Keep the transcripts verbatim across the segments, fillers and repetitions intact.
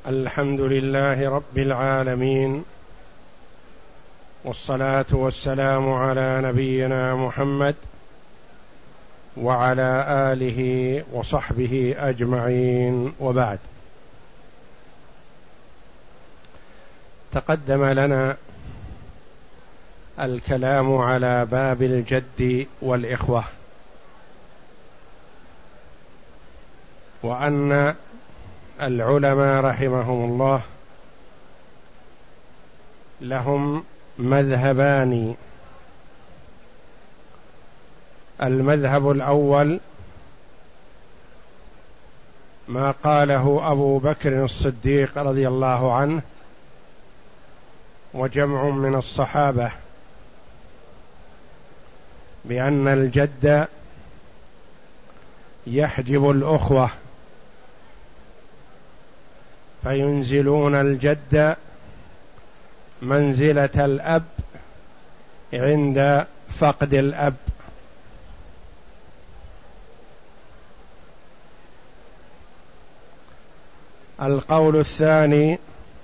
الحمد لله رب العالمين، والصلاة والسلام على نبينا محمد وعلى آله وصحبه أجمعين، وبعد. تقدم لنا الكلام على باب الجد والإخوة، وأن العلماء رحمهم الله لهم مذهبان. المذهب الأول ما قاله أبو بكر الصديق رضي الله عنه وجمع من الصحابة، بأن الجد يحجب الأخوة، فينزلون الجد منزلة الأب عند فقد الأب. القول الثاني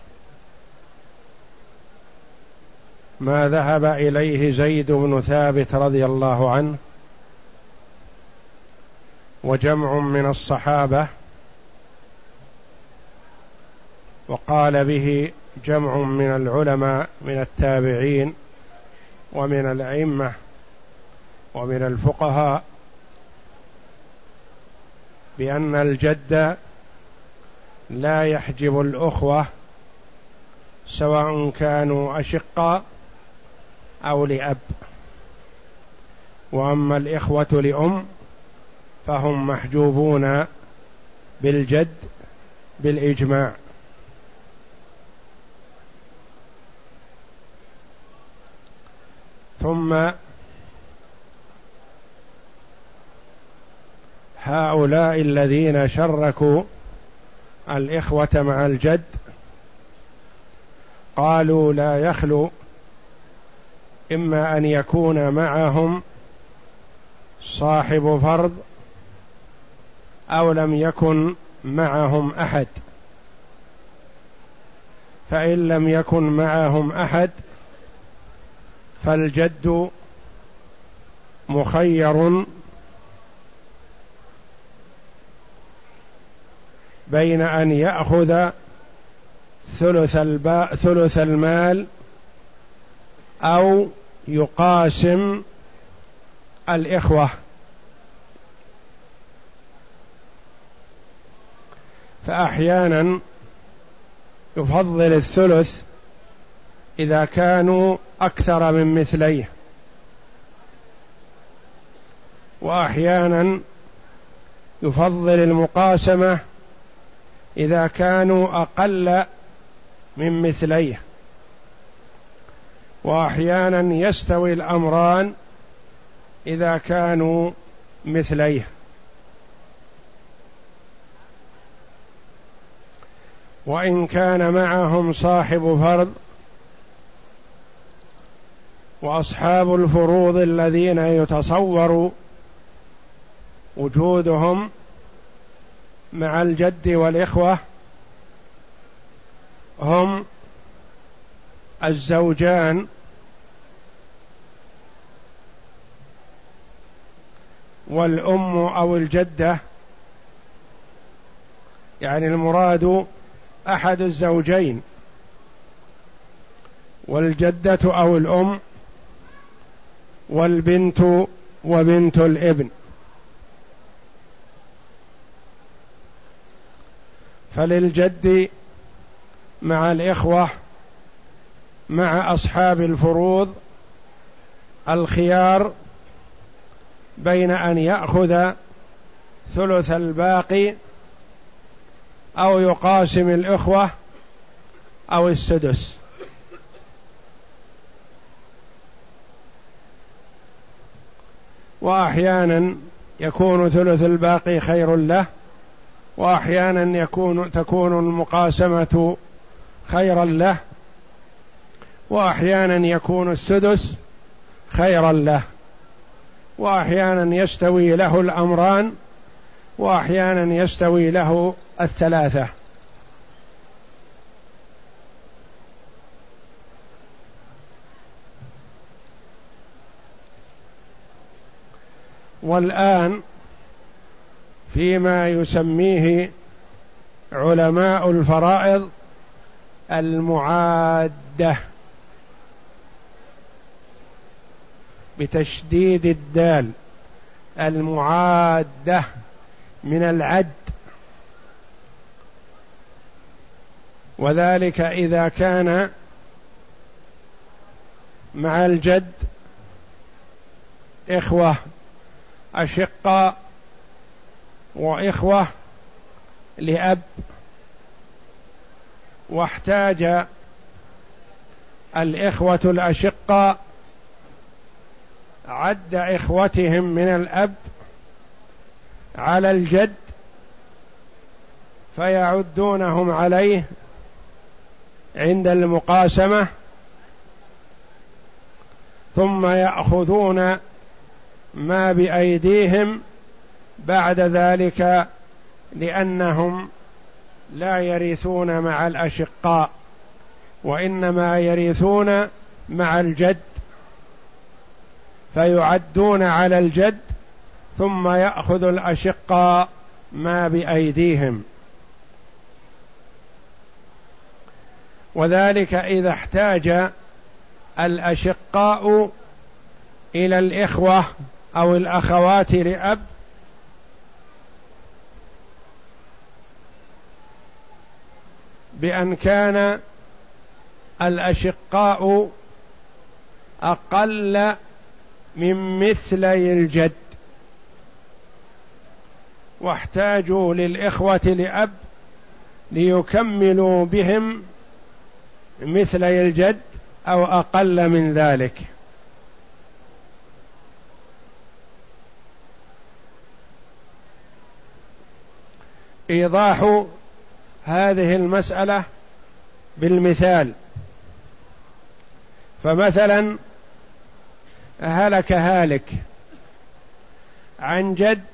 ما ذهب إليه زيد بن ثابت رضي الله عنه وجمع من الصحابة، وقال به جمع من العلماء من التابعين ومن الأئمة ومن الفقهاء، بأن الجد لا يحجب الأخوة سواء كانوا أشقاء أو لأب، وأما الإخوة لأم فهم محجوبون بالجد بالإجماع. ثم هؤلاء الذين شركوا الإخوة مع الجد قالوا لا يخلو إما أن يكون معهم صاحب فرض أو لم يكن معهم أحد، فإن لم يكن معهم أحد فالجد مخير بين أن يأخذ ثلث الب... ثلث المال أو يقاسم الإخوة. فأحيانا يفضل الثلث إذا كانوا أكثر من مثليه، وأحيانا يفضل المقاسمة إذا كانوا أقل من مثليه، وأحيانا يستوي الأمران إذا كانوا مثليه. وإن كان معهم صاحب فرض وأصحاب الفروض الذين يتصور وجودهم مع الجد والإخوة هم الزوجان والأم أو الجدة، يعني المراد أحد الزوجين، والجدة أو الأم والبنت وبنت الابن. فللجد مع الإخوة مع أصحاب الفروض الخيار بين أن يأخذ ثلث الباقي أو يقاسم الإخوة أو السدس. وأحيانا يكون ثلث الباقي خير له، وأحيانا يكون تكون المقاسمة خيرا له، وأحيانا يكون السدس خيرا له، وأحيانا يستوي له الأمران، وأحيانا يستوي له الثلاثة. والآن فيما يسميه علماء الفرائض المعادة بتشديد الدال، المعادة من العد، وذلك إذا كان مع الجد إخوة أشقاء وإخوة لأب، واحتاج الإخوة الأشقاء عد إخوتهم من الأب على الجد فيعدونهم عليه عند المقاسمة، ثم يأخذون ما بأيديهم بعد ذلك، لأنهم لا يرثون مع الأشقاء وإنما يرثون مع الجد، فيعدون على الجد ثم يأخذ الأشقاء ما بأيديهم. وذلك إذا احتاج الأشقاء إلى الإخوة أو الأخوات لأب بأن كان الأشقاء أقل من مثلي الجد، واحتاجوا للإخوة لأب ليكملوا بهم مثلي الجد أو أقل من ذلك. إيضاح هذه المسألة بالمثال: فمثلا هلك هالك عن جد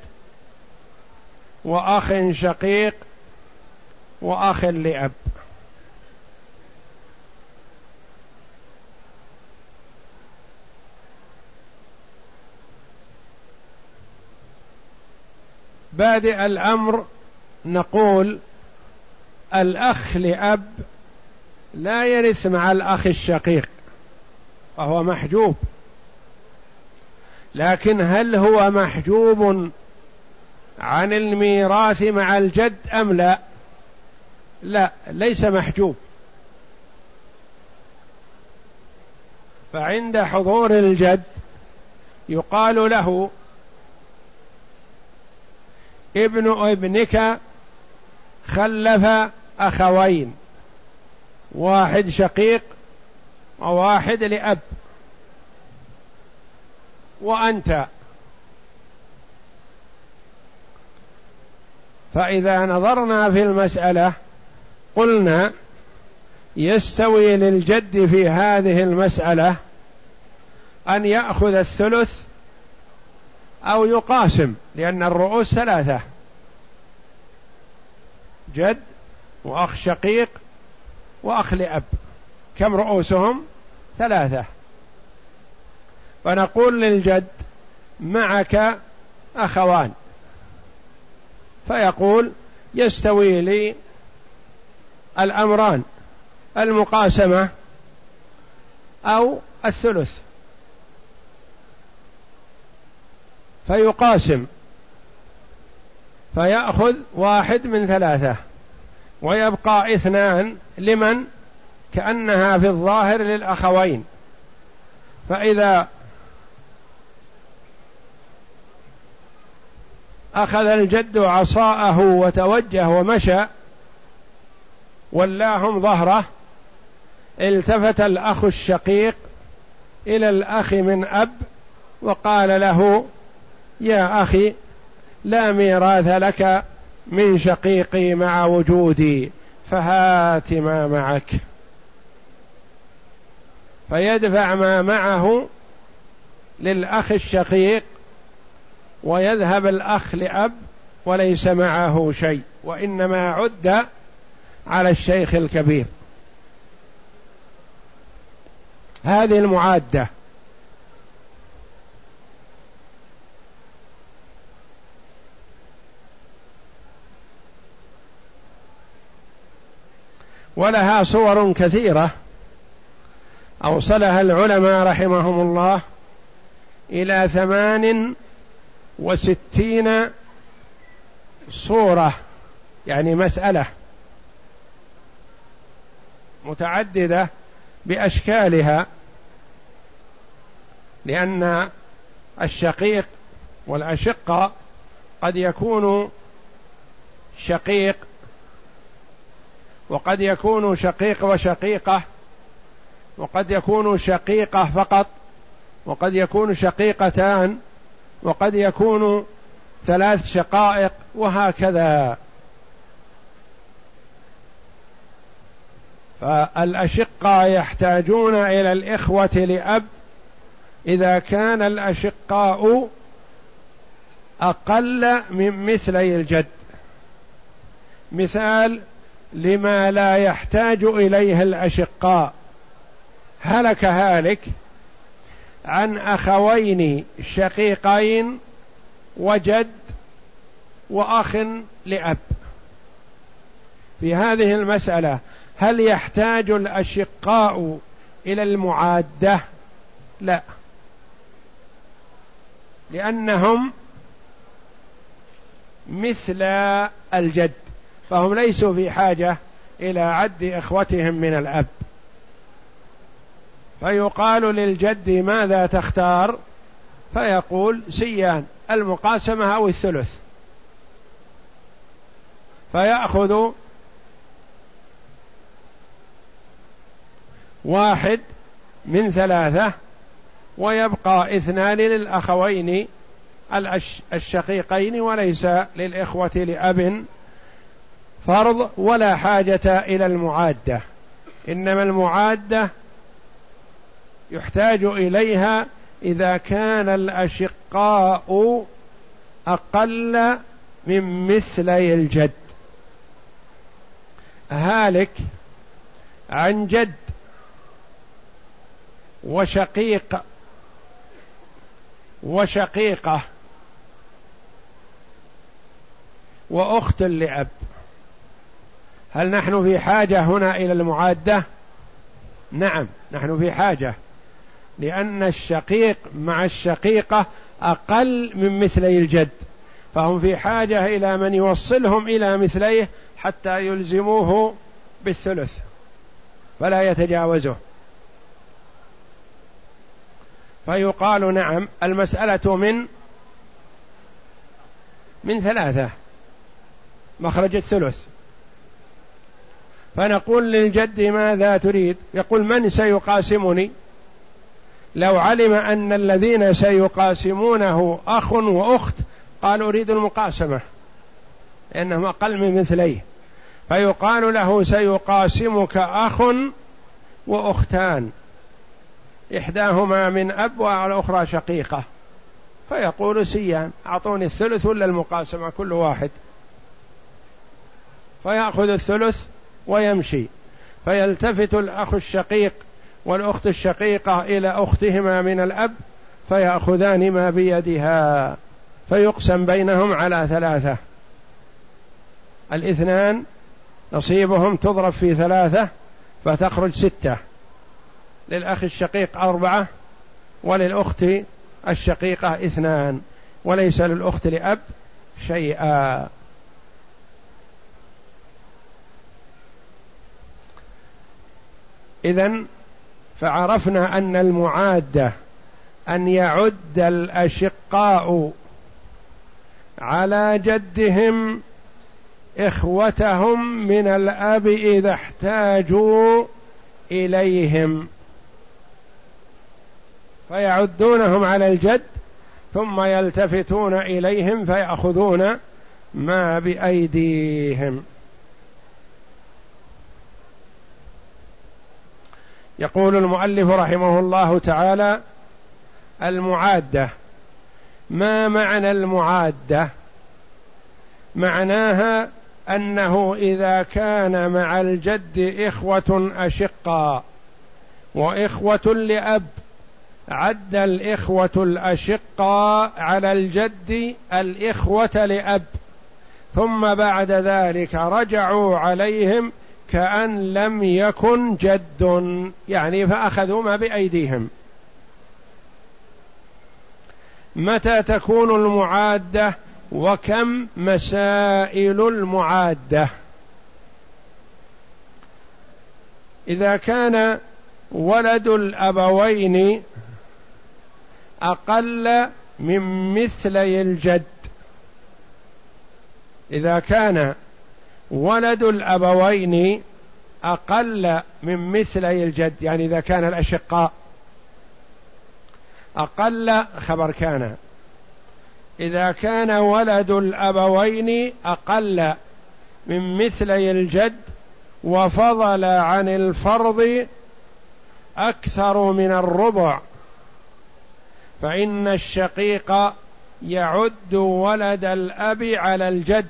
وأخ شقيق وأخ لأب، بادئ الأمر نقول الأخ لأب لا يرث مع الأخ الشقيق وهو محجوب، لكن هل هو محجوب عن الميراث مع الجد أم لا؟ لا، ليس محجوب. فعند حضور الجد يقال له: ابن ابنك خلف أخوين، واحد شقيق وواحد لأب، وأنت. فإذا نظرنا في المسألة قلنا يستوي للجد في هذه المسألة أن يأخذ الثلث أو يقاسم، لأن الرؤوس ثلاثة: جد وأخ شقيق وأخ لأب، كم رؤوسهم؟ ثلاثة. فنقول للجد: معك أخوان، فيقول: يستوي لي الأمران، المقاسمة أو الثلث، فيقاسم فيأخذ واحد من ثلاثة ويبقى اثنان لمن؟ كأنها في الظاهر للأخوين. فإذا أخذ الجد عصاءه وتوجه ومشى ولاهم ظهره، التفت الأخ الشقيق إلى الأخ من أب وقال له: يا أخي، لا ميراث لك من شقيقي مع وجودي، فهات ما معك. فيدفع ما معه للأخ الشقيق ويذهب الأخ لأب وليس معه شيء، وإنما عد على الشيخ الكبير. هذه المعادة. ولها صور كثيرة أوصلها العلماء رحمهم الله إلى ثمان وستين صورة، يعني مسألة متعددة بأشكالها، لأن الشقيق والأشقة قد يكون شقيق، وقد يكون شقيق وشقيقة، وقد يكون شقيقة فقط، وقد يكون شقيقتان، وقد يكون ثلاث شقائق، وهكذا. فالأشقة يحتاجون إلى الإخوة لأب إذا كان الأشقاء أقل من مثلي الجد. مثال لما لا يحتاج إليه الأشقاء: هلك هالك عن أخوين شقيقين وجد وأخ لأب. في هذه المسألة هل يحتاج الأشقاء إلى المعادة؟ لا، لأنهم مثل الجد، فهم ليسوا في حاجة إلى عد إخوتهم من الأب. فيقال للجد: ماذا تختار؟ فيقول: سيان، المقاسمة أو الثلث، فيأخذ واحد من ثلاثة، ويبقى اثنان للأخوين الشقيقين، وليس للإخوة لأب فرض ولا حاجة إلى المعادة. إنما المعادة يحتاج إليها إذا كان الأشقاء أقل من مثلي الجد. هالك عن جد وشقيق وشقيقة وأخت لأب، هل نحن في حاجة هنا إلى المعادة؟ نعم، نحن في حاجة، لأن الشقيق مع الشقيقة أقل من مثلي الجد، فهم في حاجة إلى من يوصلهم إلى مثليه حتى يلزموه بالثلث فلا يتجاوزه. فيقال: نعم، المسألة من من ثلاثة، مخرج الثلث. فنقول للجد: ماذا تريد؟ يقول: من سيقاسمني؟ لو علم أن الذين سيقاسمونه أخ وأخت قال: أريد المقاسمة، لأنهم أقل من مثليه. فيقال له: سيقاسمك أخ وأختان، إحداهما من أب والأخرى شقيقة. فيقول: سيان، أعطوني الثلث ولا المقاسمة كل واحد؟ فيأخذ الثلث ويمشي. فيلتفت الأخ الشقيق والأخت الشقيقة إلى أختهما من الأب، فيأخذان ما بيدها، فيقسم بينهم على ثلاثة. الاثنان نصيبهم تضرب في ثلاثة فتخرج ستة، للأخ الشقيق أربعة، وللأخت الشقيقة اثنان، وليس للأخت لأب شيئا. إذن فعرفنا أن المعادة أن يعد الأشقاء على جدهم إخوتهم من الأب إذا احتاجوا إليهم، فيعدونهم على الجد ثم يلتفتون إليهم فيأخذون ما بأيديهم. يقول المؤلف رحمه الله تعالى: المعادة. ما معنى المعادة؟ معناها أنه إذا كان مع الجد إخوة أشقاء وإخوة لأب، عد الإخوة الأشقاء على الجد الإخوة لأب، ثم بعد ذلك رجعوا عليهم كأن لم يكن جد، يعني فأخذوا ما بأيديهم. متى تكون المعادة وكم مسائل المعادة؟ إذا كان ولد الأبوين أقل من مثلي الجد، إذا كان ولد الأبوين أقل من مثلي الجد، يعني إذا كان الأشقاء أقل خبر كان، إذا كان ولد الأبوين أقل من مثلي الجد وفضل عن الفرض أكثر من الربع، فإن الشقيق يعد ولد الأب على الجد،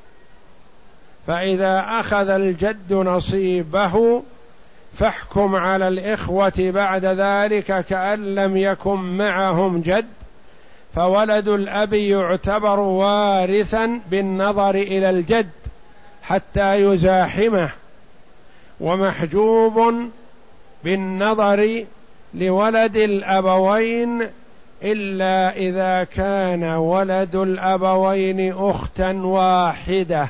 فإذا أخذ الجد نصيبه فاحكم على الإخوة بعد ذلك كأن لم يكن معهم جد، فولد الأب يعتبر وارثا بالنظر إلى الجد حتى يزاحمه، ومحجوب بالنظر لولد الأبوين إلا إذا كان ولد الأبوين أختا واحدة.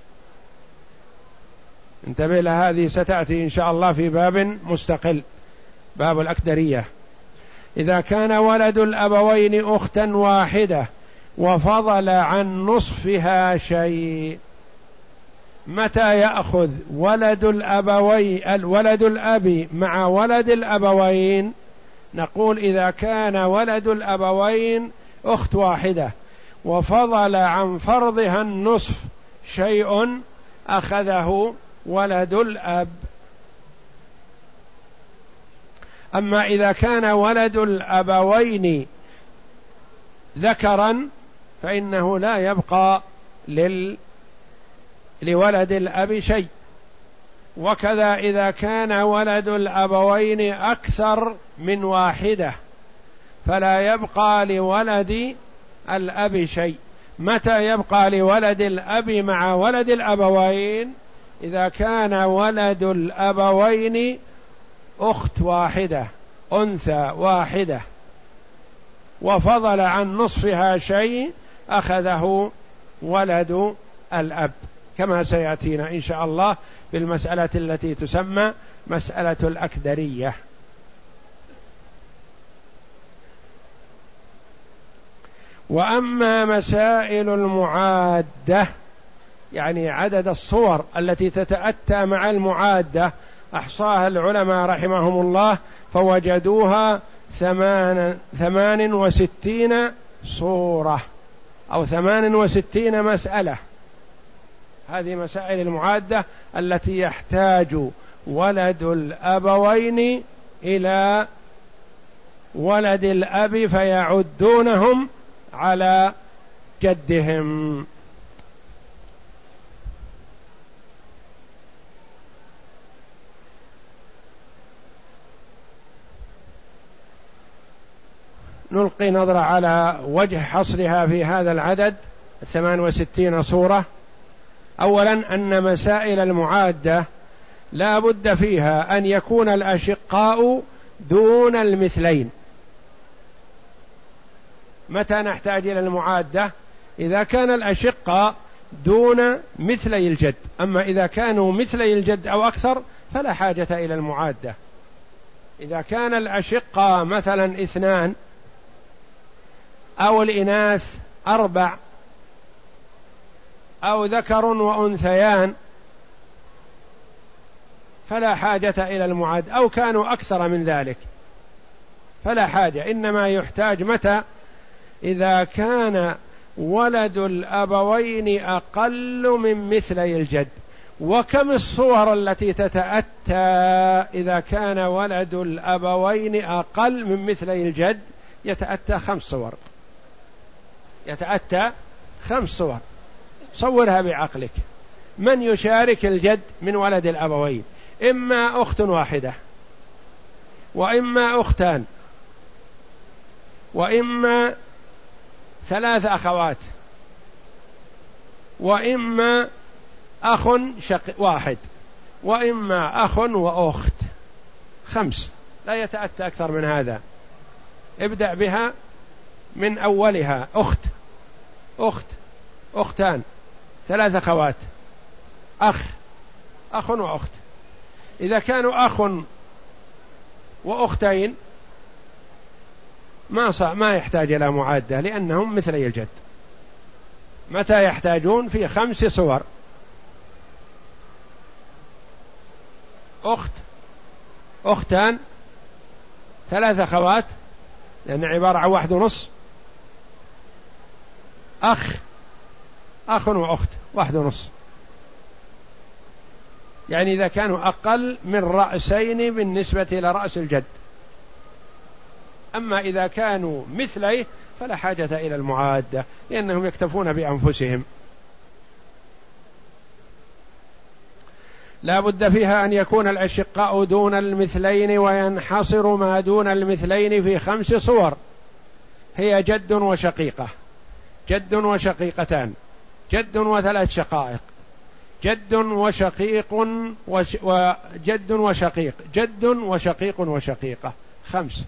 انتبه لهذه، ستأتي إن شاء الله في باب مستقل، باب الأكدرية. إذا كان ولد الأبوين أختا واحدة وفضل عن نصفها شيء، متى يأخذ ولد الأبوين ولد الأب مع ولد الأبوين؟ نقول إذا كان ولد الأبوين أخت واحدة وفضل عن فرضها النصف شيء أخذه ولد الأب. أما إذا كان ولد الأبوين ذكرا فإنه لا يبقى لل لولد الأب شيء، وكذا إذا كان ولد الأبوين أكثر من واحدة فلا يبقى لولد الأب شيء. متى يبقى لولد الأب مع ولد الأبوين؟ إذا كان ولد الأبوين أخت واحدة أنثى واحدة وفضل عن نصفها شيء أخذه ولد الأب، كما سيأتينا إن شاء الله في المسألة التي تسمى مسألة الأكدرية. وأما مسائل المعادة، يعني عدد الصور التي تتأتى مع المعادة، أحصاها العلماء رحمهم الله فوجدوها ثمان, ثمان وستين صورة أو ثمان وستين مسألة. هذه مسائل المعادة التي يحتاج ولد الأبوين إلى ولد الأب فيعدونهم على جدهم. نلقي نظرة على وجه حصرها في هذا العدد ثمان وستين صورة. أولا أن مسائل المعادة لا بد فيها أن يكون الأشقاء دون المثلين. متى نحتاج إلى المعادة؟ إذا كان الأشقاء دون مثلي الجد، أما إذا كانوا مثلي الجد أو أكثر فلا حاجة إلى المعادة. إذا كان الأشقاء مثلا اثنان أو الإناث أربع أو ذكر وأنثيان فلا حاجة إلى المعادة، أو كانوا أكثر من ذلك فلا حاجة. إنما يحتاج متى؟ إذا كان ولد الأبوين أقل من مثلي الجد. وكم الصور التي تتأتى إذا كان ولد الأبوين أقل من مثلي الجد؟ يتأتى خمس صور، يتأتى خمس صور. صورها بعقلك. من يشارك الجد من ولد الأبوين؟ إما أخت واحدة، وإما أختان، وإما ثلاث أخوات، وإما أخ شق واحد، وإما أخ وأخت، خمس، لا يتأتى أكثر من هذا. ابدأ بها من أولها، أخت أخت أختان، ثلاث أخوات، أخ أخ وأخت. إذا كانوا أخ وأختين ما صع ما يحتاج إلى معادة لأنهم مثلي الجد. متى يحتاجون؟ في خمس صور: أخت، أختان، ثلاث أخوات لأن عبارة عن واحد ونص، أخ أخ وأخت واحد ونص. يعني إذا كانوا أقل من رأسين بالنسبة إلى رأس الجد. أما إذا كانوا مثليه فلا حاجة إلى المعادة لأنهم يكتفون بأنفسهم. لا بد فيها أن يكون الأشقاء دون المثلين، وينحصر ما دون المثلين في خمس صور: هي جد وشقيقة، جد وشقيقتان، جد وثلاث شقائق، جد وشقيق وش وجد وشقيق، جد وشقيق وشقيقة، خمس.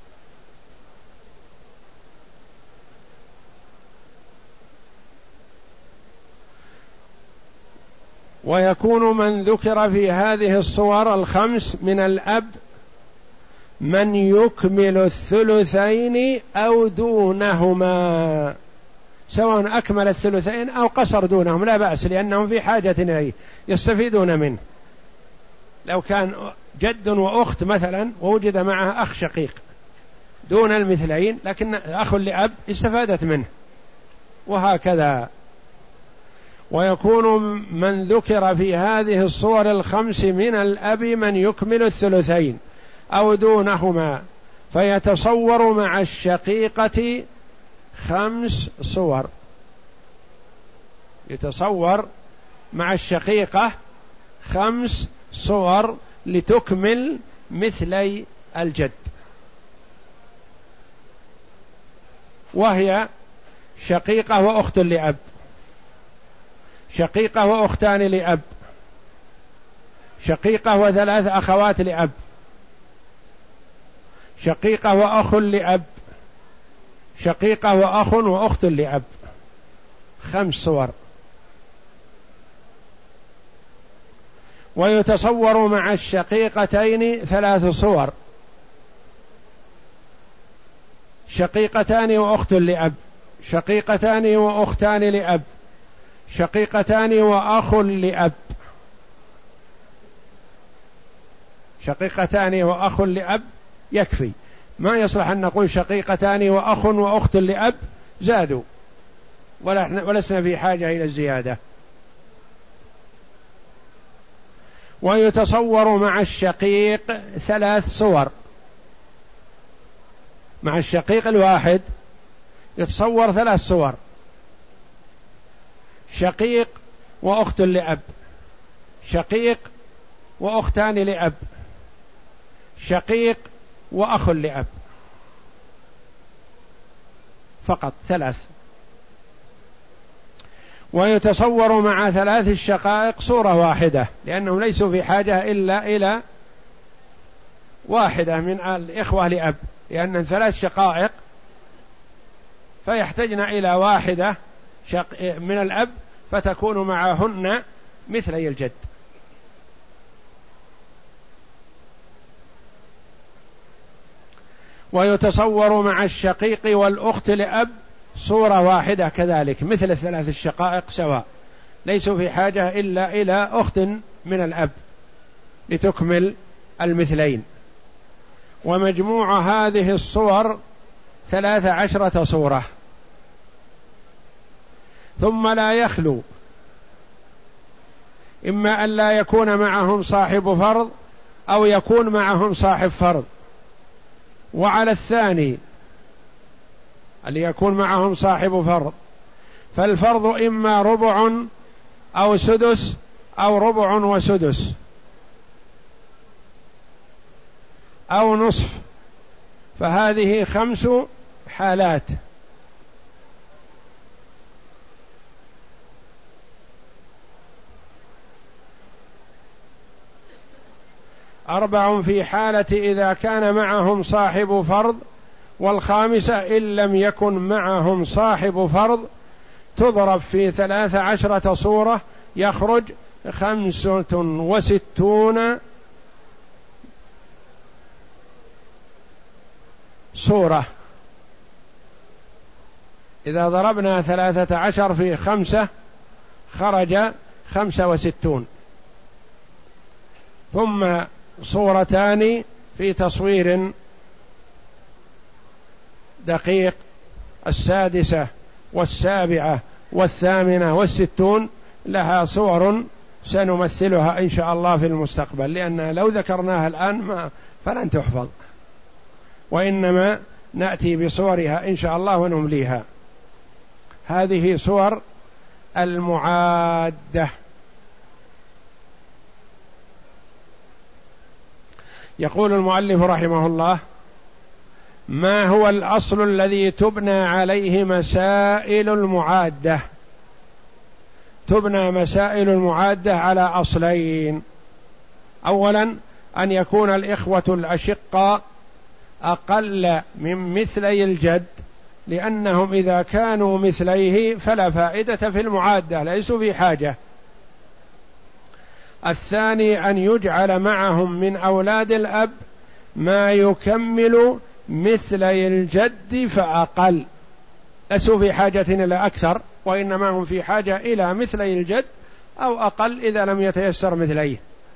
ويكون من ذكر في هذه الصور الخمس من الأب من يكمل الثلثين أو دونهما، سواء أكمل الثلثين أو قصر دونهم لا بأس، لأنهم في حاجة إليه يستفيدون منه. لو كان جد وأخت مثلا ووجد معه أخ شقيق دون المثلين لكن أخ لأب استفادت منه، وهكذا. ويكون من ذكر في هذه الصور الخمس من الأب من يكمل الثلثين أو دونهما، فيتصور مع الشقيقة خمس صور. يتصور مع الشقيقة خمس صور لتكمل مثلي الجد، وهي شقيقة وأخت لأب، شقيقة وأختان لأب، شقيقة وثلاث أخوات لأب، شقيقة وأخ لأب، شقيقة وأخ وأخت لأب، خمس صور. ويتصور مع الشقيقتين ثلاث صور: شقيقتان وأخت لأب، شقيقتان وأختان لأب، شقيقتان وأخ لأب. شقيقتان وأخ لأب يكفي، ما يصلح أن نقول شقيقتان وأخ وأخت لأب زادوا، ولسنا في حاجة إلى الزيادة. ويتصور مع الشقيق ثلاث صور: مع الشقيق الواحد يتصور ثلاث صور: شقيق وأخت لأب، شقيق وأختان لأب، شقيق وأخ لأب، فقط ثلاث. ويتصور مع ثلاث الشقائق صورة واحدة لأنهم ليسوا في حاجة إلا إلى واحدة من الإخوة لأب، لأن ثلاث شقائق فيحتاجن إلى واحدة من الأب فتكون معهن مثلي الجد. ويتصور مع الشقيق والأخت لأب صورة واحدة كذلك مثل الثلاث الشقائق سواء، ليسوا في حاجة إلا إلى أخت من الأب لتكمل المثلين. ومجموع هذه الصور ثلاث عشرة صورة. ثم لا يخلو إما أن لا يكون معهم صاحب فرض أو يكون معهم صاحب فرض. وعلى الثاني اللي يكون معهم صاحب فرض فالفرض إما ربع أو سدس أو ربع وسدس أو نصف، فهذه خمس حالات. أربع في حالة إذا كان معهم صاحب فرض، والخامسة إن لم يكن معهم صاحب فرض تضرب في ثلاث عشرة صورة يخرج خمسة وستون صورة. إذا ضربنا ثلاثة عشر في خمسة خرج خمسة وستون. ثم صورتان في تصوير دقيق، السادسة والسابعة والثامنة والستون، لها صور سنمثلها إن شاء الله في المستقبل، لأن لو ذكرناها الآن ما فلن تحفظ، وإنما نأتي بصورها إن شاء الله ونمليها. هذه صور المعادة. يقول المؤلف رحمه الله: ما هو الأصل الذي تبنى عليه مسائل المعادة؟ تبنى مسائل المعادة على أصلين: أولا أن يكون الإخوة الأشقاء أقل من مثلي الجد، لأنهم إذا كانوا مثليه فلا فائدة في المعادة، ليسوا في حاجة. الثاني أن يجعل معهم من أولاد الأب ما يكمل مثلي الجد فأقل، ليسوا في حاجة إلى أكثر، وإنما هم في حاجة إلى مثلي الجد أو أقل إذا لم يتيسر مثليه.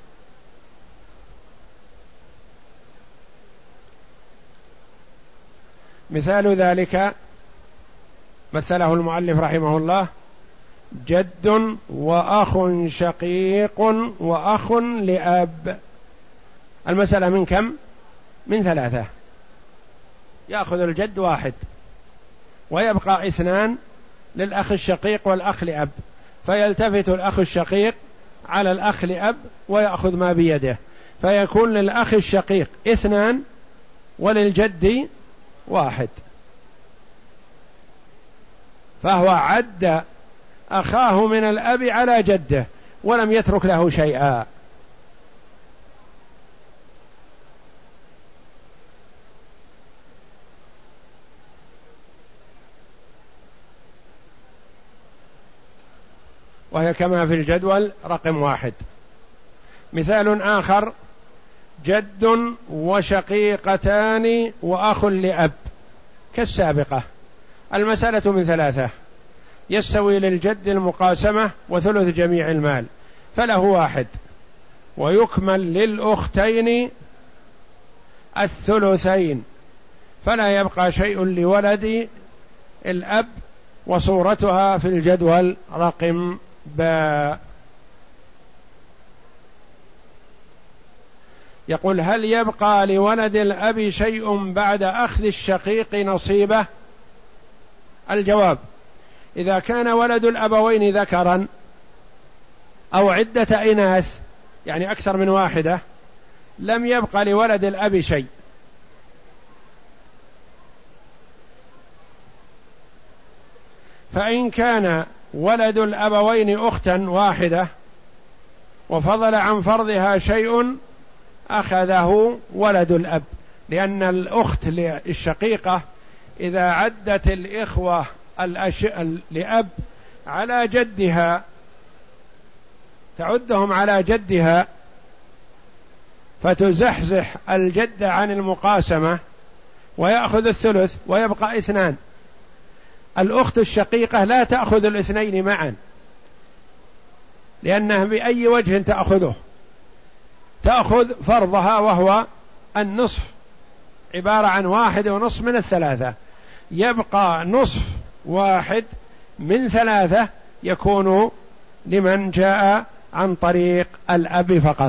مثال ذلك مثله المؤلف رحمه الله: جد وأخ شقيق وأخ لأب. المسألة من كم؟ من ثلاثة. يأخذ الجد واحد ويبقى اثنان للأخ الشقيق والأخ لأب، فيلتفت الأخ الشقيق على الأخ لأب ويأخذ ما بيده، فيكون للأخ الشقيق اثنان وللجد واحد، فهو عد أخاه من الأب على جده ولم يترك له شيئا. وهي كما في الجدول رقم واحد. مثال آخر: جد وشقيقتان وأخ لأب، كالسابقة. المسألة من ثلاثة: يستوي للجد المقاسمة وثلث جميع المال، فله واحد، ويكمل للأختين الثلثين، فلا يبقى شيء لولد الأب، وصورتها في الجدول رقم باء. يقول: هل يبقى لولد الأب شيء بعد أخذ الشقيق نصيبه؟ الجواب: إذا كان ولد الأبوين ذكرا أو عدة إناث، يعني أكثر من واحدة، لم يبقى لولد الأب شيء. فإن كان ولد الأبوين أختا واحدة وفضل عن فرضها شيء أخذه ولد الأب، لأن الأخت الشقيقة إذا عدت الإخوة الأش... لأب على جدها تعدهم على جدها فتزحزح الجد عن المقاسمة ويأخذ الثلث ويبقى اثنان. الأخت الشقيقة لا تأخذ الاثنين معا، لأنها بأي وجه تأخذه؟ تأخذ فرضها وهو النصف، عبارة عن واحد ونصف من الثلاثة، يبقى نصف واحد من ثلاثة يكون لمن جاء عن طريق الأب فقط.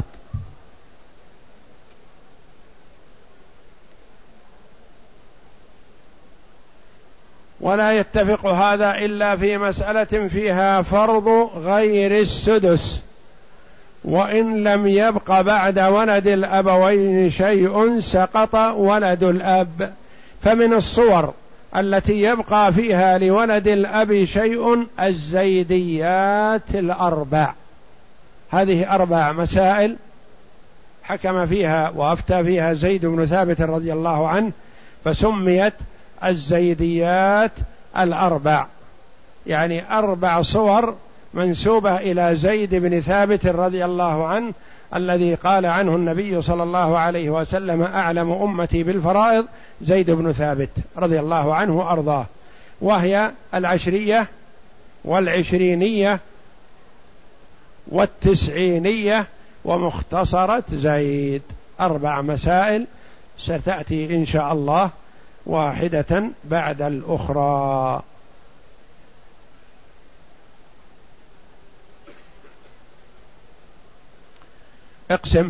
ولا يتفق هذا إلا في مسألة فيها فرض غير السدس، وإن لم يبق بعد ولد الأبوين شيء سقط ولد الأب. فمن الصور التي يبقى فيها لولد الأب شيء الزيديات الأربع. هذه أربع مسائل حكم فيها وأفتى فيها زيد بن ثابت رضي الله عنه، فسميت الزيديات الأربع، يعني أربع صور منسوبة إلى زيد بن ثابت رضي الله عنه، الذي قال عنه النبي صلى الله عليه وسلم: أعلم أمتي بالفرائض زيد بن ثابت رضي الله عنه وأرضاه. وهي العشرية والعشرينية والتسعينية ومختصرة زيد، أربع مسائل ستأتي إن شاء الله واحدة بعد الأخرى. اقسم.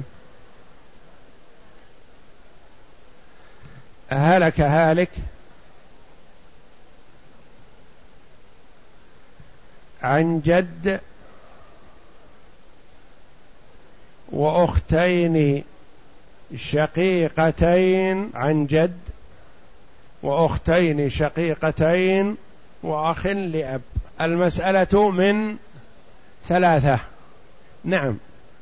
هلك هالك، عن جد، وأختين شقيقتين، عن جد وأختين شقيقتين وأخ لأب. المسألة من ثلاثة. نعم.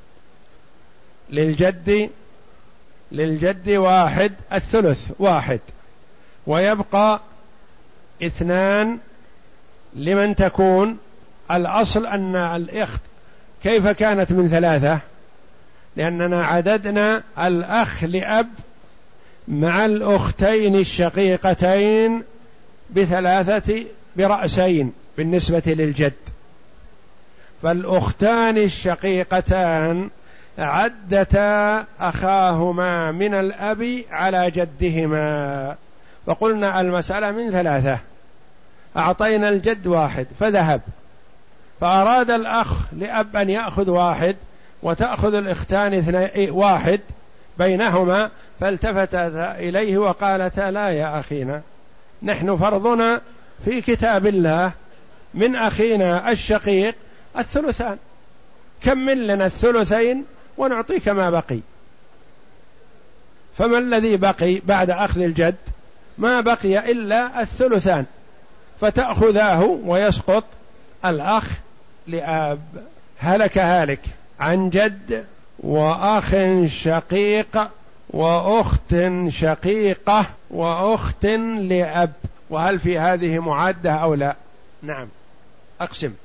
للجد للجد واحد، الثلث واحد، ويبقى اثنان لمن تكون. الأصل أن الإخت كيف كانت من ثلاثة؟ لأننا عددنا الأخ لأب مع الأختين الشقيقتين بثلاثة برأسين بالنسبة للجد، فالأختان الشقيقتان عدتا أخاهما من الأب على جدهما، فقلنا المسألة من ثلاثة. أعطينا الجد واحد فذهب، فأراد الأخ لأب أن يأخذ واحد وتأخذ الإختان اثنين واحد بينهما، فالتفتتا إليه وقالتا: لا يا أخينا، نحن فرضنا في كتاب الله من أخينا الشقيق الثلثان، كمل لنا الثلثين ونعطيك ما بقي. فما الذي بقي بعد أخذ الجد؟ ما بقي إلا الثلثان، فتأخذاه ويسقط الأخ لأب. هلك هالك، عن جد وأخ شقيق وأخت شقيقة وأخت لأب. وهل في هذه معادة أو لا؟ نعم. أقسم.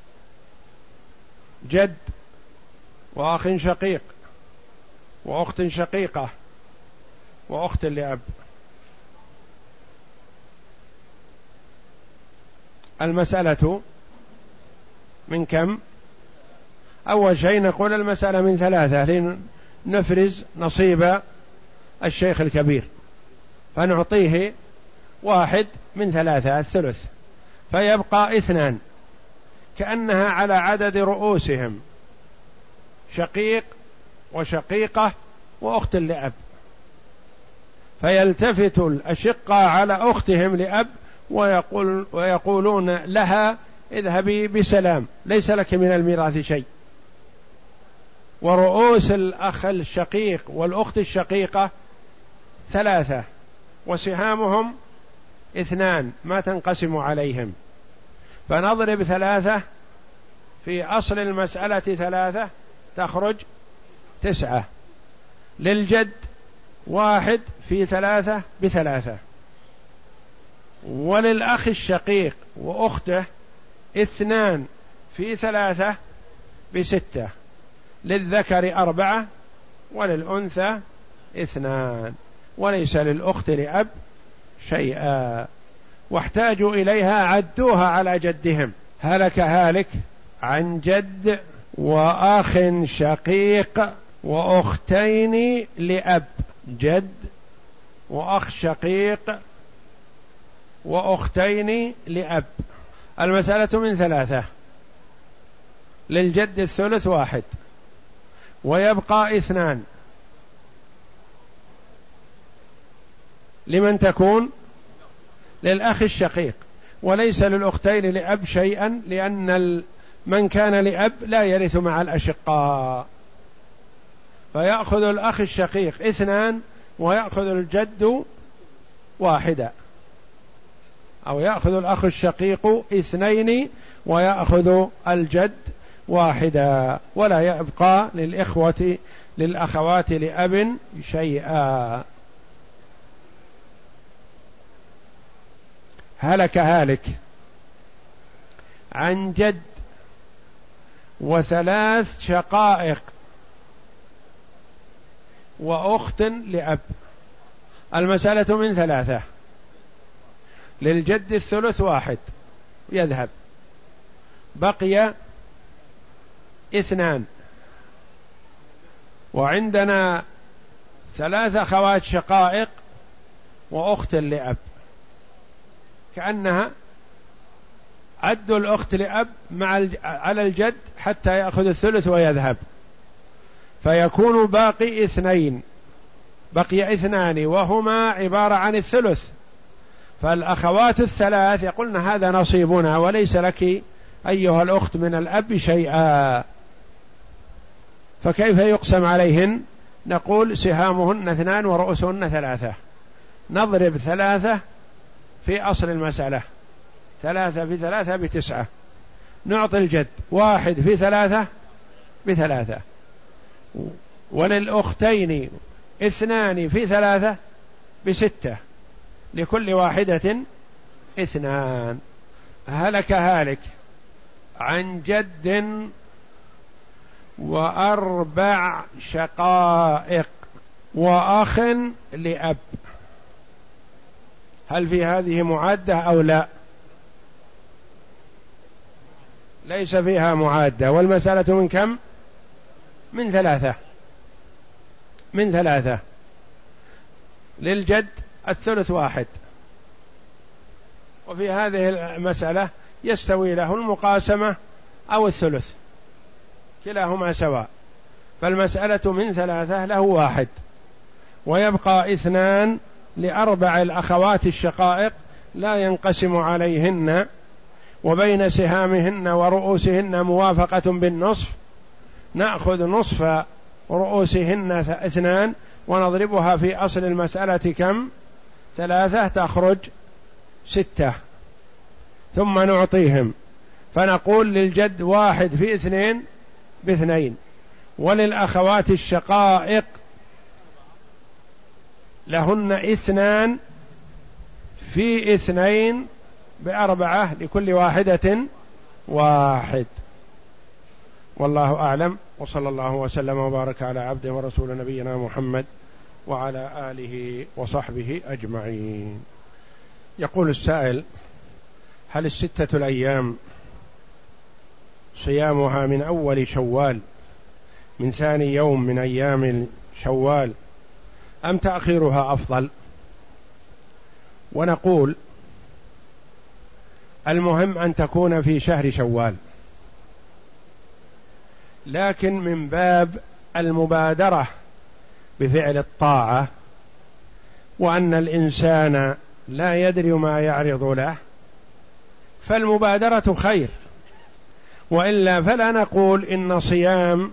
جد وأخ شقيق وأخت شقيقة وأخت لأب. المسألة من كم؟ أول شيء نقول المسألة من ثلاثة لنفرز نصيب الشيخ الكبير، فنعطيه واحد من ثلاثة الثلث، فيبقى اثنان كأنها على عدد رؤوسهم، شقيق وشقيقة وأخت لأب، فيلتفت الأشقة على أختهم لأب ويقول ويقولون لها: اذهبي بسلام، ليس لك من الميراث شيء. ورؤوس الأخ الشقيق والأخت الشقيقة ثلاثة وسهامهم اثنان ما تنقسم عليهم، فنضرب ثلاثة في أصل المسألة ثلاثة تخرج تسعة. للجد واحد في ثلاثة بثلاثة، وللأخ الشقيق وأخته اثنان في ثلاثة بستة، للذكر أربعة وللأنثى اثنان، وليس للأخت لأب شيئا، واحتاجوا إليها عدوها على جدهم. هلك هالك، عن جد وأخ شقيق وأختين لأب. جد وأخ شقيق وأختين لأب. المسألة من ثلاثة. للجد الثلث واحد، ويبقى اثنان لمن تكون؟ للأخ الشقيق، وليس للأختين لأب شيئا، لأن من كان لأب لا يرث مع الأشقاء، فيأخذ الأخ الشقيق اثنان ويأخذ الجد واحدة، أو يأخذ الأخ الشقيق اثنين ويأخذ الجد واحدة، ولا يبقى للإخوة للأخوات لأب شيئا. هلك هالك عن جد وثلاث شقائق وأخت لأب. المسألة من ثلاثة: للجد الثلث واحد يذهب، بقي اثنان، وعندنا ثلاث أخوات شقائق وأخت لأب، كأنها عدوا الأخت لأب مع على الجد حتى يأخذ الثلث ويذهب، فيكون باقي اثنين، بقي اثنان وهما عبارة عن الثلث. فالأخوات الثلاث يقولن هذا نصيبنا وليس لك أيها الأخت من الأب شيئا، فكيف يقسم عليهن؟ نقول سهامهن اثنان ورؤوسهن ثلاثة، نضرب ثلاثة في أصل المسألة، ثلاثة في ثلاثة بتسعة، نعطي الجد واحد في ثلاثة بثلاثة، وللأختين اثنان في ثلاثة بستة، لكل واحدة اثنان. هلك هالك عن جد وأربع شقائق وأخ لأب. هل في هذه معادة أو لا؟ ليس فيها معادة. والمسألة من كم؟ من ثلاثة، من ثلاثة. للجد الثلث واحد، وفي هذه المسألة يستوي له المقاسمة أو الثلث، كلاهما سواء. فالمسألة من ثلاثة له واحد، ويبقى اثنان لأربع الأخوات الشقائق لا ينقسم عليهن، وبين سهامهن ورؤوسهن موافقة بالنصف، نأخذ نصف رؤوسهن اثنان ونضربها في أصل المسألة كم؟ ثلاثة، تخرج ستة، ثم نعطيهم، فنقول للجد واحد في اثنين باثنين، وللأخوات الشقائق لهن اثنان في اثنين بأربعة، لكل واحدة واحد. والله أعلم، وصلى الله وسلم وبارك على عبده ورسول نبينا محمد وعلى آله وصحبه أجمعين. يقول السائل: هل الستة الأيام صيامها من أول شوال من ثاني يوم من أيام شوال أم تأخيرها أفضل؟ ونقول المهم أن تكون في شهر شوال، لكن من باب المبادرة بفعل الطاعة، وأن الإنسان لا يدري ما يعرض له، فالمبادرة خير، وإلا فلا نقول إن صيام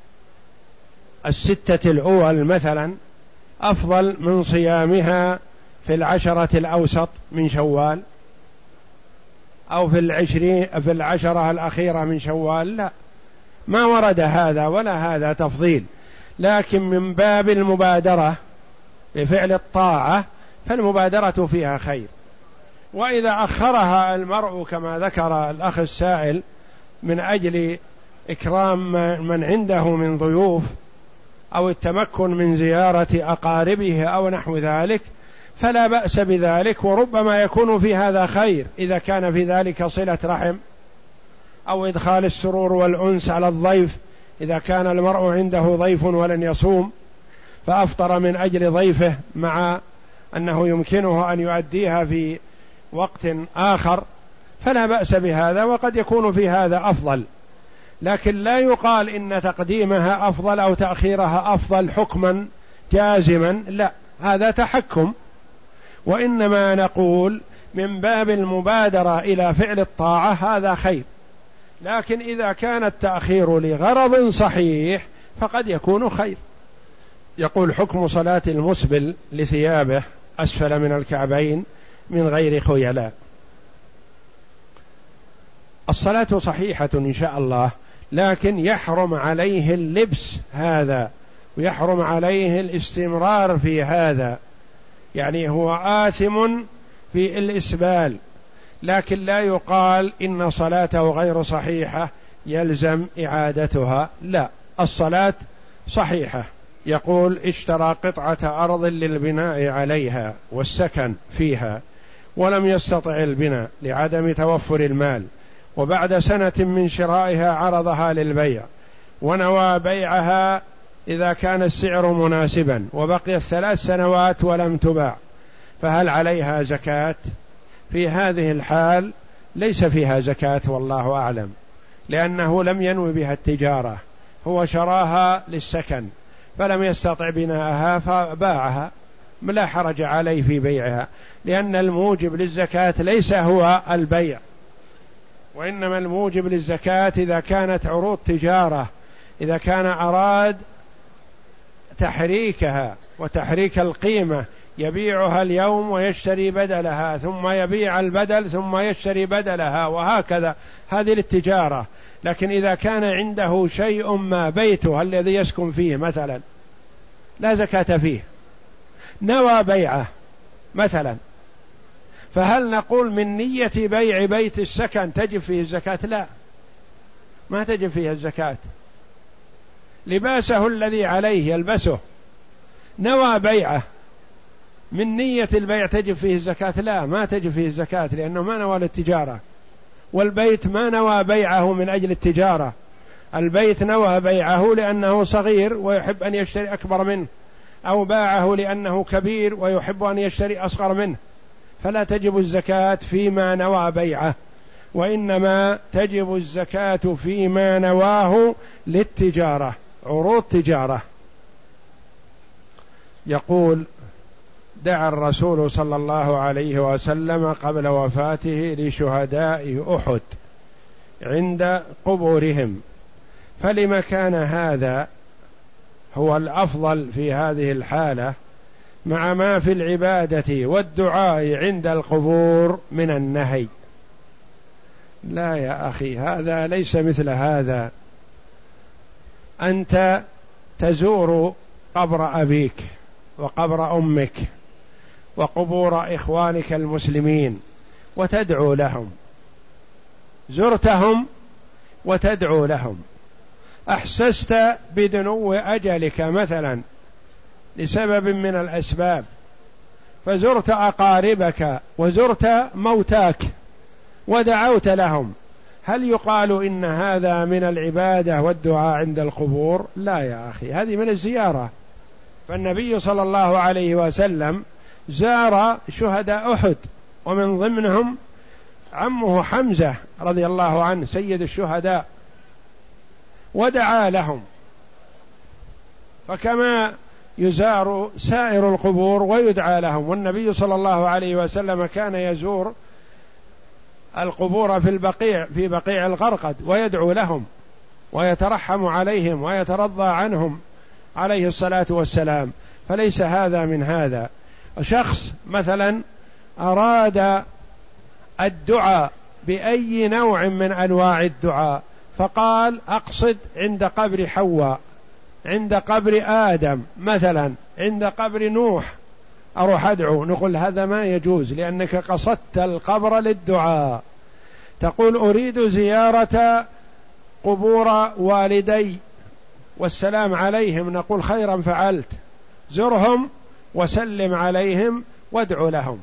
الستة الأول مثلا أفضل من صيامها في العشرة الأوسط من شوال، أو في العشرين في العشرة الأخيرة من شوال، لا، ما ورد هذا ولا هذا تفضيل، لكن من باب المبادرة بفعل الطاعة فالمبادرة فيها خير. وإذا أخرها المرء كما ذكر الأخ السائل من أجل إكرام من عنده من ضيوف أو التمكن من زيارة أقاربه أو نحو ذلك، فلا بأس بذلك، وربما يكون في هذا خير إذا كان في ذلك صلة رحم أو إدخال السرور والأنس على الضيف، إذا كان المرء عنده ضيف ولن يصوم فأفطر من أجل ضيفه، مع أنه يمكنه أن يؤديها في وقت آخر، فلا بأس بهذا، وقد يكون في هذا أفضل. لكن لا يقال إن تقديمها أفضل أو تأخيرها أفضل حكما جازما، لا، هذا تحكم، وإنما نقول من باب المبادرة إلى فعل الطاعة هذا خير. لكن إذا كان التأخير لغرض صحيح فقد يكون خير. يقول: حكم صلاة المسبل لثيابه أسفل من الكعبين من غير خيلاء. الصلاة صحيحة إن شاء الله، لكن يحرم عليه اللبس هذا ويحرم عليه الاستمرار في هذا، يعني هو آثم في الإسبال، لكن لا يقال إن صلاته غير صحيحة يلزم إعادتها، لا، الصلاة صحيحة. يقول اشترى قطعة أرض للبناء عليها والسكن فيها ولم يستطع البناء لعدم توفر المال، وبعد سنة من شرائها عرضها للبيع ونوى بيعها إذا كان السعر مناسبا، وبقيت ثلاث سنوات ولم تباع، فهل عليها زكاة؟ في هذه الحال ليس فيها زكاة والله أعلم، لأنه لم ينوي بها التجارة، هو شراها للسكن فلم يستطع بناءها فباعها، لا حرج عليه في بيعها، لأن الموجب للزكاة ليس هو البيع، وإنما الموجب للزكاة إذا كانت عروض تجارة، إذا كان أراد تحريكها وتحريك القيمة، يبيعها اليوم ويشتري بدلها ثم يبيع البدل ثم يشتري بدلها وهكذا، هذه التجارة. لكن إذا كان عنده شيء ما، بيته الذي يسكن فيه مثلا لا زكاة فيه، نوى بيعه مثلا، فهل نقول من نية بيع بيت السكن تجب فيه الزكاة؟ لا، ما تجب فيه الزكاة. لباسه الذي عليه يلبسه نوى بيعه، من نية البيع تجب فيه الزكاة؟ لا، ما تجب فيه الزكاة، لأنه ما نوى للتجارة. والبيت ما نوى بيعه من أجل التجارة، البيت نوى بيعه لأنه صغير ويحب أن يشتري أكبر منه، أو باعه لأنه كبير ويحب أن يشتري أصغر منه، فلا تجب الزكاة فيما نوى بيعه، وإنما تجب الزكاة فيما نواه للتجارة، عروض تجارة. يقول دعا الرسول صلى الله عليه وسلم قبل وفاته لشهداء أحد عند قبورهم، فلما كان هذا هو الأفضل في هذه الحالة مع ما في العبادة والدعاء عند القبور من النهي؟ لا يا أخي، هذا ليس مثل هذا. أنت تزور قبر أبيك وقبر أمك وقبور إخوانك المسلمين وتدعو لهم، زرتهم وتدعو لهم، أحسست بدنو أجلك مثلا لسبب من الأسباب، فزرت أقاربك وزرت موتاك ودعوت لهم، هل يقال إن هذا من العبادة والدعاء عند القبور؟ لا يا أخي، هذه من الزيارة. فالنبي صلى الله عليه وسلم زار شهداء أحد، ومن ضمنهم عمه حمزة رضي الله عنه سيد الشهداء، ودعا لهم، فكما يزار سائر القبور ويدعى لهم. والنبي صلى الله عليه وسلم كان يزور القبور في البقيع في بقيع الغرقد ويدعو لهم ويترحم عليهم ويترضى عنهم عليه الصلاة والسلام، فليس هذا من هذا. شخص مثلا أراد الدعاء بأي نوع من أنواع الدعاء، فقال أقصد عند قبر حواء، عند قبر آدم مثلا، عند قبر نوح أروح أدعو، نقول هذا ما يجوز، لأنك قصدت القبر للدعاء. تقول أريد زيارة قبور والدي والسلام عليهم، نقول خيرا فعلت، زرهم وسلم عليهم وادعو لهم،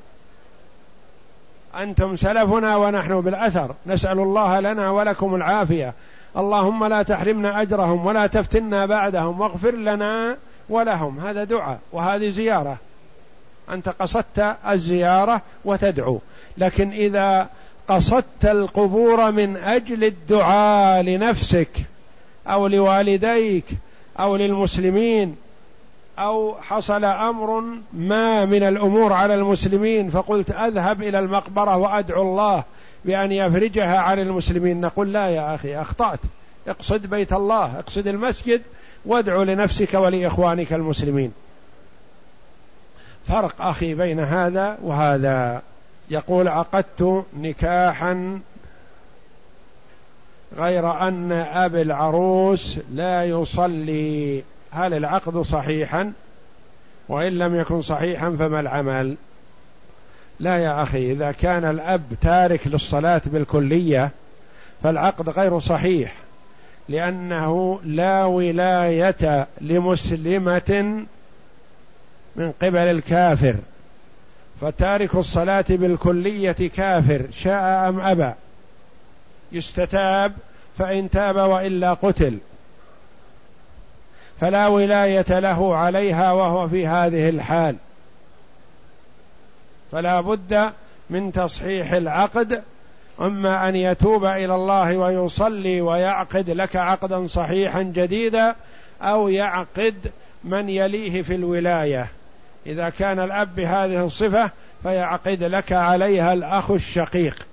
أنتم سلفنا ونحن بالأثر، نسأل الله لنا ولكم العافية، اللهم لا تحرمنا أجرهم ولا تفتنا بعدهم واغفر لنا ولهم. هذا دعاء وهذه زيارة، أنت قصدت الزيارة وتدعو. لكن إذا قصدت القبور من أجل الدعاء لنفسك أو لوالديك أو للمسلمين، أو حصل أمر ما من الأمور على المسلمين فقلت أذهب إلى المقبرة وأدعو الله بأن يفرجها عن المسلمين، نقول لا يا أخي، أخطأت، اقصد بيت الله، اقصد المسجد وادعو لنفسك ولإخوانك المسلمين. فرق أخي بين هذا وهذا. يقول عقدت نكاحا غير أن أبي العروس لا يصلي، هل العقد صحيحا؟ وإن لم يكن صحيحا فما العمل؟ لا يا أخي، إذا كان الأب تارك للصلاة بالكلية فالعقد غير صحيح، لأنه لا ولاية لمسلمة من قبل الكافر، فتارك الصلاة بالكلية كافر شاء أم أبى، يستتاب، فإن تاب وإلا قتل، فلا ولاية له عليها وهو في هذه الحال. فلا بد من تصحيح العقد، أما أن يتوب إلى الله ويصلي ويعقد لك عقدا صحيحا جديدا، أو يعقد من يليه في الولاية. إذا كان الأب بهذه الصفة فيعقد لك عليها الأخ الشقيق،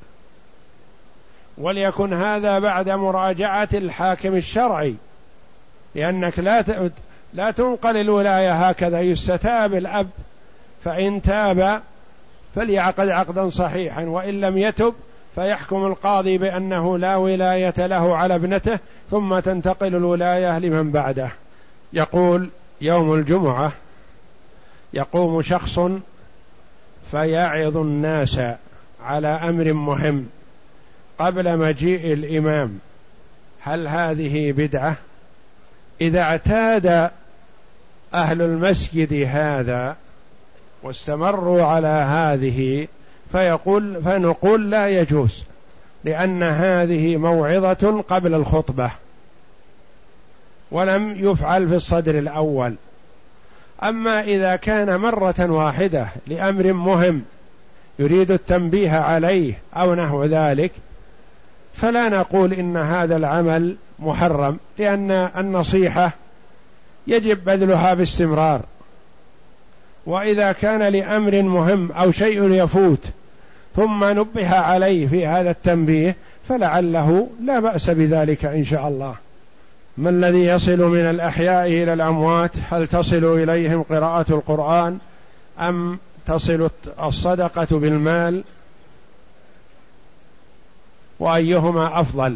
وليكن هذا بعد مراجعة الحاكم الشرعي، لأنك لا لا تنقل الولاية هكذا، يستتاب الأب، فإن تاب فليعقد عقدا صحيحا، وإن لم يتب فيحكم القاضي بأنه لا ولاية له على ابنته، ثم تنتقل الولاية لمن بعده. يقول: يوم الجمعة يقوم شخص فيعظ الناس على أمر مهم قبل مجيء الإمام، هل هذه بدعة؟ إذا اعتاد أهل المسجد هذا واستمروا على هذه فيقول فنقول لا يجوز، لأن هذه موعظة قبل الخطبة ولم يفعل في الصدر الأول. أما إذا كان مرة واحدة لأمر مهم يريد التنبيه عليه أو نحو ذلك، فلا نقول إن هذا العمل محرم، لأن النصيحة يجب بذلها باستمرار. وإذا كان لأمر مهم أو شيء يفوت ثم نبه عليه في هذا التنبيه فلعله لا بأس بذلك إن شاء الله. ما الذي يصل من الأحياء إلى الأموات؟ هل تصل إليهم قراءة القرآن أم تصل الصدقة بالمال؟ وأيهما أفضل؟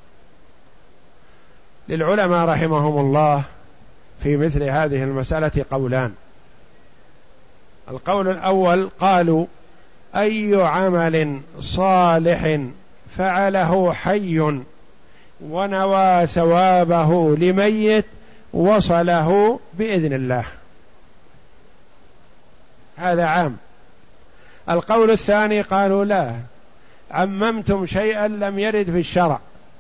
للعلماء رحمهم الله في مثل هذه المسألة قولان. القول الأول قالوا: أي عمل صالح فعله حي ونوى ثوابه لميت وصله بإذن الله، هذا عام. القول الثاني قالوا: لا، عممتم شيئا لم يرد في الشرع،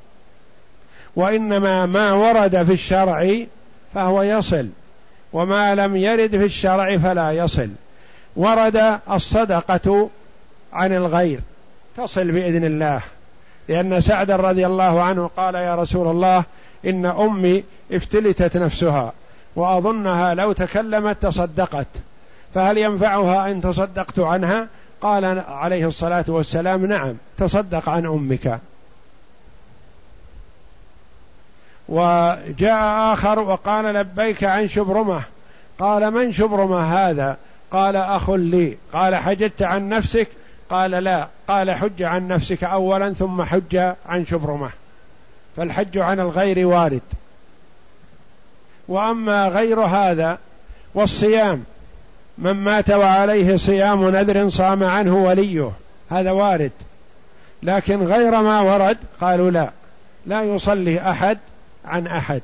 وإنما ما ورد في الشرع فهو يصل، وما لم يرد في الشرع فلا يصل. ورد الصدقة عن الغير تصل بإذن الله، لأن سعد رضي الله عنه قال: يا رسول الله، إن أمي افتلتت نفسها وأظنها لو تكلمت تصدقت، فهل ينفعها إن تصدقت عنها؟ قال عليه الصلاة والسلام: نعم، تصدق عن أمك. وجاء آخر وقال: لبيك عن شبرمة. قال: من شبرمة هذا؟ قال: أخ لي. قال: حججت عن نفسك؟ قال: لا. قال: حج عن نفسك أولا ثم حج عن شبرمة. فالحج عن الغير وارد. وأما غير هذا والصيام، من مات وعليه صيام نذر صام عنه وليه، هذا وارد. لكن غير ما ورد قالوا: لا، لا يصلي أحد عن أحد،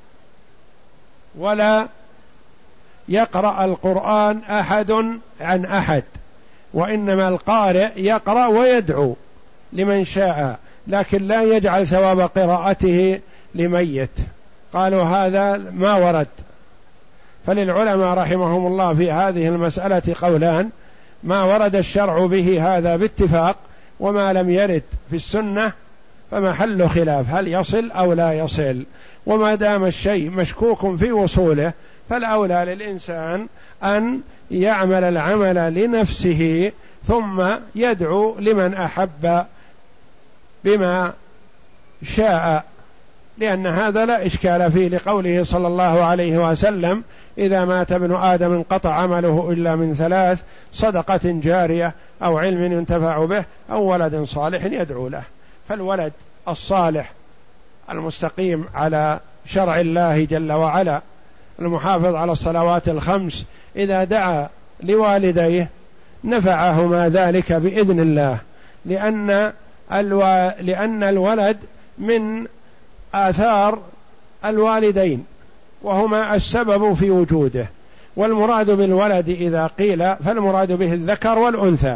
ولا يقرأ القرآن أحد عن أحد، وإنما القارئ يقرأ ويدعو لمن شاء، لكن لا يجعل ثواب قراءته لميت. قالوا هذا ما ورد. فللعلماء رحمهم الله في هذه المسألة قولان: ما ورد الشرع به هذا باتفاق، وما لم يرد في السنة فمحل خلاف هل يصل أو لا يصل. وما دام الشيء مشكوك في وصوله فالأولى للإنسان أن يعمل العمل لنفسه ثم يدعو لمن أحب بما شاء، لأن هذا لا إشكال فيه، لقوله صلى الله عليه وسلم: إذا مات ابن آدم انقطع عمله إلا من ثلاث: صدقة جارية أو علم ينتفع به أو ولد صالح يدعو له. فالولد الصالح المستقيم على شرع الله جل وعلا المحافظ على الصلوات الخمس إذا دعا لوالديه نفعهما ذلك بإذن الله، لأن الو... لأن الولد من آثار الوالدين وهما السبب في وجوده. والمراد بالولد إذا قيل فالمراد به الذكر والأنثى،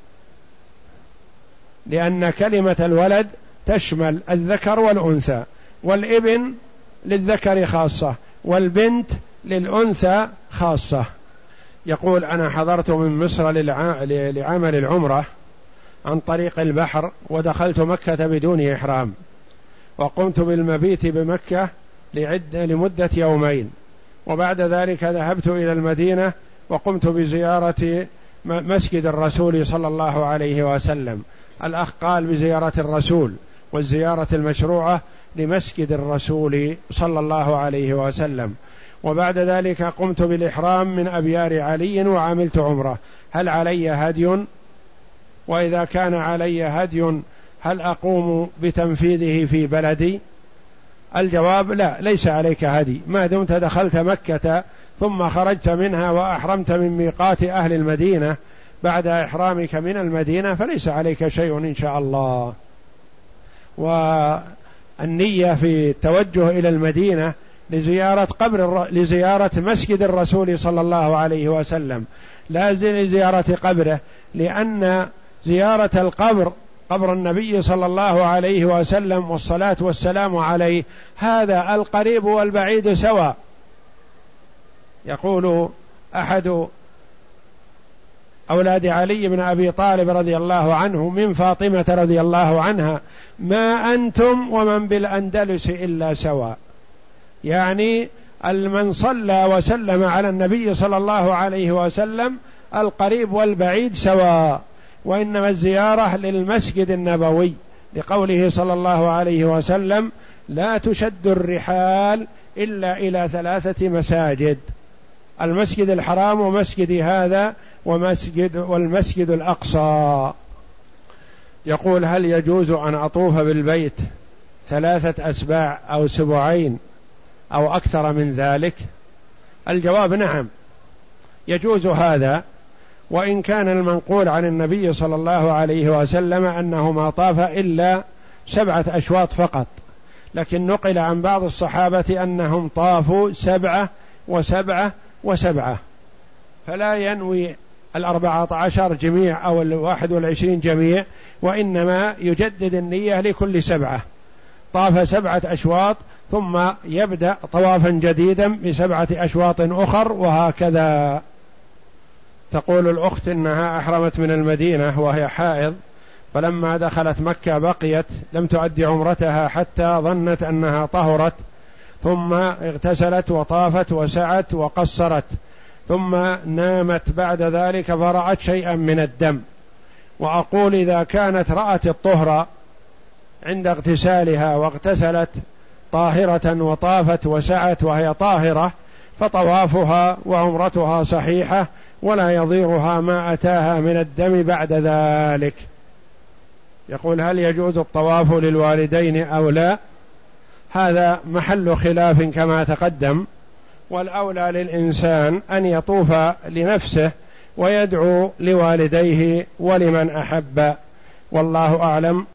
لأن كلمة الولد تشمل الذكر والأنثى، والابن للذكر خاصة والبنت للأنثى خاصة. يقول: أنا حضرت من مصر للع... لعمل العمرة عن طريق البحر، ودخلت مكة بدون إحرام، وقمت بالمبيت بمكة لعد... لمدة يومين، وبعد ذلك ذهبت إلى المدينة وقمت بزيارة مسجد الرسول صلى الله عليه وسلم. الأخ قال بزيارة الرسول، والزيارة المشروعة لمسجد الرسول صلى الله عليه وسلم. وبعد ذلك قمت بالإحرام من أبيار علي وعملت عمرة، هل علي هدي؟ وإذا كان علي هدي هل أقوم بتنفيذه في بلدي؟ الجواب: لا، ليس عليك هدي، ما دمت دخلت مكة ثم خرجت منها وأحرمت من ميقات أهل المدينة بعد إحرامك من المدينة فليس عليك شيء إن شاء الله. والنية في التوجه إلى المدينة لزيارة قبر لزيارة مسجد الرسول صلى الله عليه وسلم، لا لزيارة قبره، لأن زيارة القبر قبر النبي صلى الله عليه وسلم والصلاة والسلام عليه هذا القريب والبعيد سواء. يقول أحد أولاد علي بن أبي طالب رضي الله عنه من فاطمة رضي الله عنها: ما أنتم ومن بالأندلس إلا سواء، يعني من صلى وسلم على النبي صلى الله عليه وسلم القريب والبعيد سواء، وإنما الزيارة للمسجد النبوي، لقوله صلى الله عليه وسلم: لا تشد الرحال إلا إلى ثلاثة مساجد: المسجد الحرام ومسجد هذا ومسجد والمسجد الأقصى. يقول: هل يجوز أن أطوف بالبيت ثلاثة أسباع أو سبعين أو أكثر من ذلك؟ الجواب: نعم، يجوز هذا، وإن كان المنقول عن النبي صلى الله عليه وسلم أنه ما طاف إلا سبعة أشواط فقط، لكن نقل عن بعض الصحابة أنهم طافوا سبعة وسبعة وسبعة، فلا ينوي الأربعة عشر جميع أو الواحد والعشرين جميع، وإنما يجدد النية لكل سبعة. طاف سبعة أشواط ثم يبدأ طوافا جديدا بسبعة أشواط أخر، وهكذا. تقول الأخت إنها أحرمت من المدينة وهي حائض، فلما دخلت مكة بقيت لم تؤدي عمرتها حتى ظنت أنها طهرت، ثم اغتسلت وطافت وسعت وقصرت، ثم نامت بعد ذلك فرأت شيئا من الدم. وأقول إذا كانت رأت الطهر عند اغتسالها واغتسلت طاهرة وطافت وسعت وهي طاهرة فطوافها وعمرتها صحيحة ولا يضيرها ما أتاها من الدم بعد ذلك. يقول: هل يجوز الطواف للوالدين أو لا؟ هذا محل خلاف كما تقدم، والأولى للإنسان أن يطوف لنفسه ويدعو لوالديه ولمن أحب، والله أعلم.